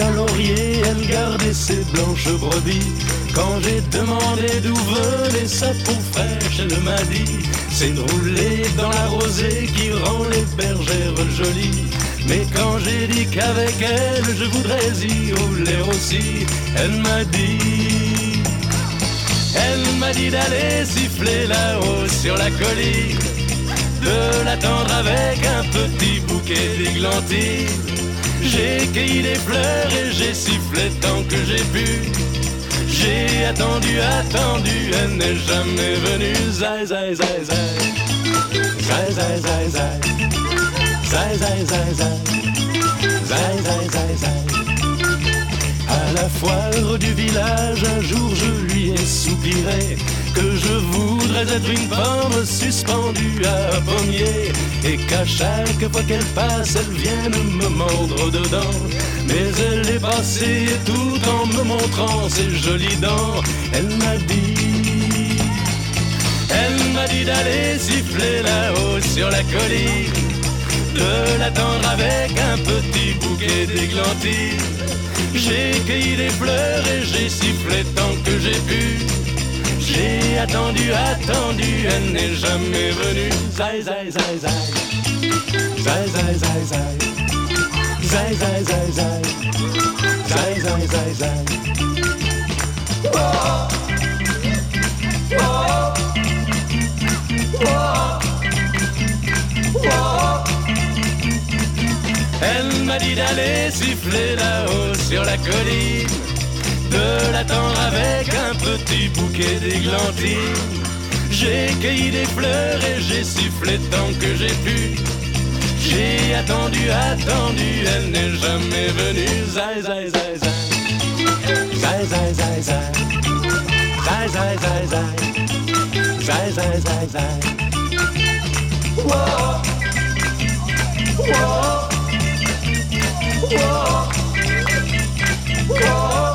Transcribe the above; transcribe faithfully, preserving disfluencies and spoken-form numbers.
d'un laurier, elle gardait ses blanches brebis. Quand j'ai demandé d'où venait sa peau fraîche, elle m'a dit: c'est de rouler dans la rosée qui rend les bergères jolies. Mais quand j'ai dit qu'avec elle je voudrais y rouler aussi, elle m'a dit, elle m'a dit d'aller siffler là-haut sur la colline, de l'attendre avec un petit bouquet d'églantines. J'ai cueilli des fleurs et j'ai sifflé tant que j'ai pu. J'ai attendu, attendu, elle n'est jamais venue. Zai, zai, zai, zai. Zai, zai, zai, zai. Zai, zai, zai, zai. Zai, zai, zai, zai. À la foire du village, un jour je lui ai soupiré que je voudrais être une pomme suspendue à un pommier, et qu'à chaque fois qu'elle passe, elle vienne me mordre dedans. Mais elle est passée tout en me montrant ses jolies dents. Elle m'a dit, elle m'a dit d'aller siffler là-haut sur la colline, de l'attendre avec un petit bouquet d'églantines. J'ai cueilli des fleurs et j'ai sifflé tant que j'ai pu. J'ai attendu, attendu, elle n'est jamais venue. Zai, zai, zai, zai. Zai, zai, zai, zai. Zai, zai, zai, zai. Zai, zai, zai, zai. Whoa. Whoa. Whoa. Whoa. Elle m'a dit d'aller siffler là-haut sur la colline, de l'attendre avec un petit bouquet d'églantines. J'ai cueilli des fleurs et j'ai sifflé tant que j'ai pu. J'ai attendu, attendu, elle n'est jamais venue. Zai, zai, zai, zai. Zai, zai, zai, zai. Zai, zai, zai, zai. Zai, zai, zai, zai. Whoa. Whoa. Whoa. Whoa.